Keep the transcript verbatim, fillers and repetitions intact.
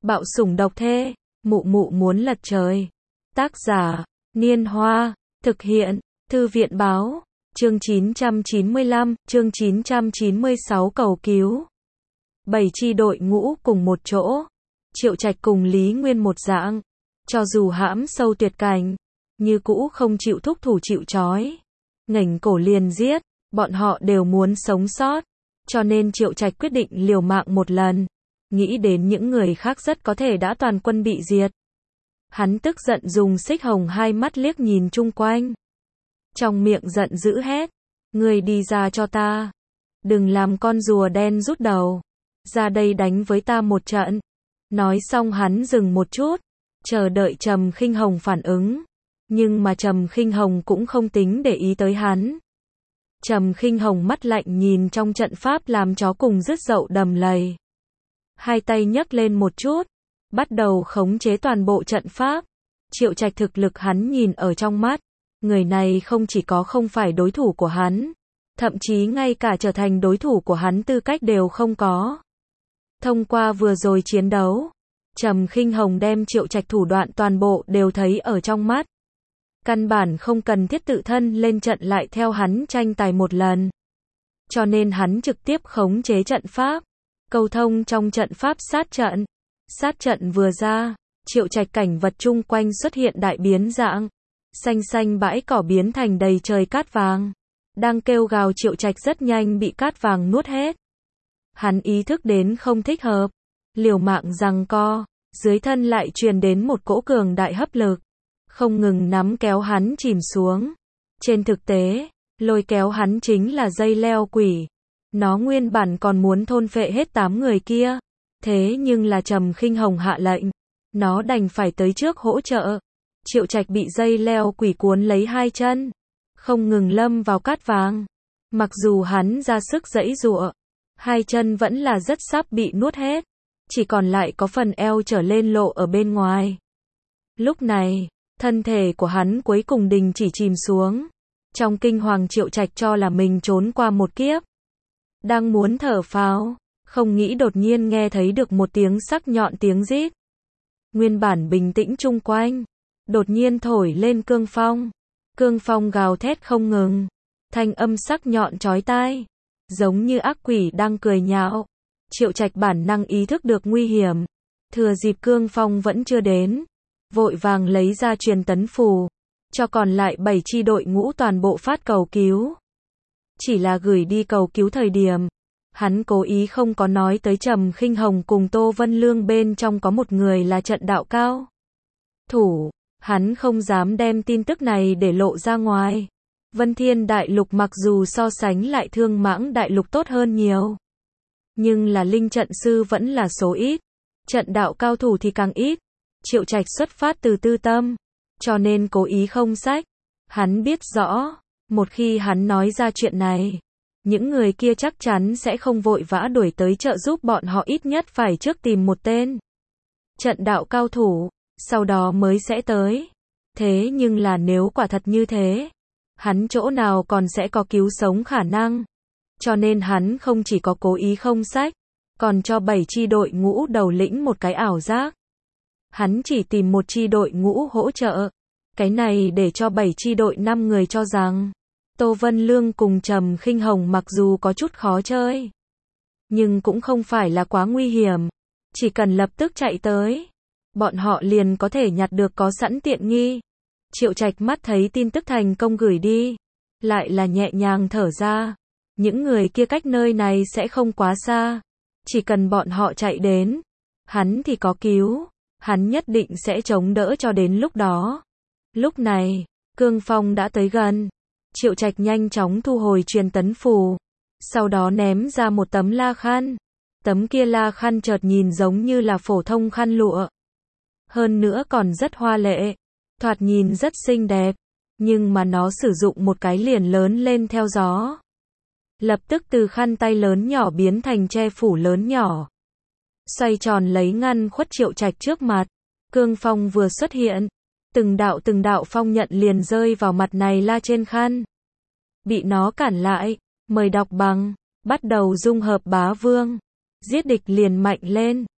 Bạo sủng độc thê, mụ mụ muốn lật trời. Tác giả, Niên Hoa, thực hiện, Thư viện báo, chương chín trăm chín mươi lăm, chương chín trăm chín mươi sáu cầu cứu. Bảy chi đội ngũ cùng một chỗ, Triệu Trạch cùng Lý Nguyên một dạng, cho dù hãm sâu tuyệt cảnh, như cũ không chịu thúc thủ chịu trói, nghềnh cổ liền giết, bọn họ đều muốn sống sót, cho nên Triệu Trạch quyết định liều mạng một lần, nghĩ đến những người khác rất có thể đã toàn quân bị diệt. Hắn tức giận dùng xích hồng hai mắt liếc nhìn chung quanh, trong miệng giận dữ hét, người đi ra cho ta, đừng làm con rùa đen rút đầu, ra đây đánh với ta một trận. Nói xong hắn dừng một chút, chờ đợi Trầm Khinh Hồng phản ứng, nhưng mà Trầm Khinh Hồng cũng không tính để ý tới hắn. Trầm Khinh Hồng mắt lạnh nhìn trong trận pháp làm chó cùng rứt dậu đầm lầy, hai tay nhấc lên một chút, bắt đầu khống chế toàn bộ trận pháp. Triệu Trạch thực lực hắn nhìn ở trong mắt, người này không chỉ có không phải đối thủ của hắn, thậm chí ngay cả trở thành đối thủ của hắn tư cách đều không có. Thông qua vừa rồi chiến đấu, Trầm Khinh Hồng đem Triệu Trạch thủ đoạn toàn bộ đều thấy ở trong mắt. Căn bản không cần thiết tự thân lên trận lại theo hắn tranh tài một lần. Cho nên hắn trực tiếp khống chế trận pháp, cầu thông trong trận pháp sát trận. Sát trận vừa ra, Triệu Trạch cảnh vật chung quanh xuất hiện đại biến dạng. Xanh xanh bãi cỏ biến thành đầy trời cát vàng. Đang kêu gào Triệu Trạch rất nhanh bị cát vàng nuốt hết. Hắn ý thức đến không thích hợp, liều mạng giằng co, dưới thân lại truyền đến một cỗ cường đại hấp lực, không ngừng nắm kéo hắn chìm xuống. Trên thực tế, lôi kéo hắn chính là dây leo quỷ. Nó nguyên bản còn muốn thôn phệ hết tám người kia, thế nhưng là Trầm Khinh Hồng hạ lệnh, nó đành phải tới trước hỗ trợ. Triệu Trạch bị dây leo quỷ cuốn lấy hai chân, không ngừng lâm vào cát vàng. Mặc dù hắn ra sức giãy giụa, hai chân vẫn là rất sắp bị nuốt hết, chỉ còn lại có phần eo trở lên lộ ở bên ngoài. Lúc này, thân thể của hắn cuối cùng đình chỉ chìm xuống. Trong kinh hoàng Triệu Trạch cho là mình trốn qua một kiếp. Đang muốn thở phào, không nghĩ đột nhiên nghe thấy được một tiếng sắc nhọn tiếng rít. Nguyên bản bình tĩnh chung quanh, đột nhiên thổi lên cương phong. Cương phong gào thét không ngừng, thanh âm sắc nhọn chói tai, giống như ác quỷ đang cười nhạo. Triệu Trạch bản năng ý thức được nguy hiểm, thừa dịp cương phong vẫn chưa đến, vội vàng lấy ra truyền tấn phù, cho còn lại bảy chi đội ngũ toàn bộ phát cầu cứu. Chỉ là gửi đi cầu cứu thời điểm, hắn cố ý không có nói tới Trầm Khinh Hồng cùng Tô Vân Lương bên trong có một người là trận đạo cao thủ, hắn không dám đem tin tức này để lộ ra ngoài. Vân Thiên Đại Lục mặc dù so sánh lại Thương Mãng Đại Lục tốt hơn nhiều, nhưng là linh trận sư vẫn là số ít, trận đạo cao thủ thì càng ít. Triệu Trạch xuất phát từ tư tâm, cho nên cố ý không sách. Hắn biết rõ, một khi hắn nói ra chuyện này, những người kia chắc chắn sẽ không vội vã đuổi tới trợ giúp bọn họ, ít nhất phải trước tìm một tên trận đạo cao thủ, sau đó mới sẽ tới. Thế nhưng là nếu quả thật như thế, hắn chỗ nào còn sẽ có cứu sống khả năng. Cho nên hắn không chỉ có cố ý không sách, còn cho bảy chi đội ngũ đầu lĩnh một cái ảo giác. Hắn chỉ tìm một chi đội ngũ hỗ trợ. Cái này để cho bảy chi đội năm người cho rằng Tô Vân Lương cùng Trầm Khinh Hồng mặc dù có chút khó chơi, nhưng cũng không phải là quá nguy hiểm. Chỉ cần lập tức chạy tới, bọn họ liền có thể nhặt được có sẵn tiện nghi. Triệu Trạch mắt thấy tin tức thành công gửi đi, lại là nhẹ nhàng thở ra. Những người kia cách nơi này sẽ không quá xa, chỉ cần bọn họ chạy đến, hắn thì có cứu, hắn nhất định sẽ chống đỡ cho đến lúc đó. Lúc này, cương phong đã tới gần, Triệu Trạch nhanh chóng thu hồi truyền tấn phù, sau đó ném ra một tấm la khăn. Tấm kia la khăn chợt nhìn giống như là phổ thông khăn lụa, hơn nữa còn rất hoa lệ, thoạt nhìn rất xinh đẹp, nhưng mà nó sử dụng một cái liền lớn lên theo gió. Lập tức từ khăn tay lớn nhỏ biến thành che phủ lớn nhỏ, xoay tròn lấy ngăn khuất Triệu Trạch trước mặt. Cương phong vừa xuất hiện, từng đạo từng đạo phong nhận liền rơi vào mặt này la trên khăn. Bị nó cản lại, mời đọc bằng, bắt đầu dung hợp bá vương. Giết địch liền mạnh lên.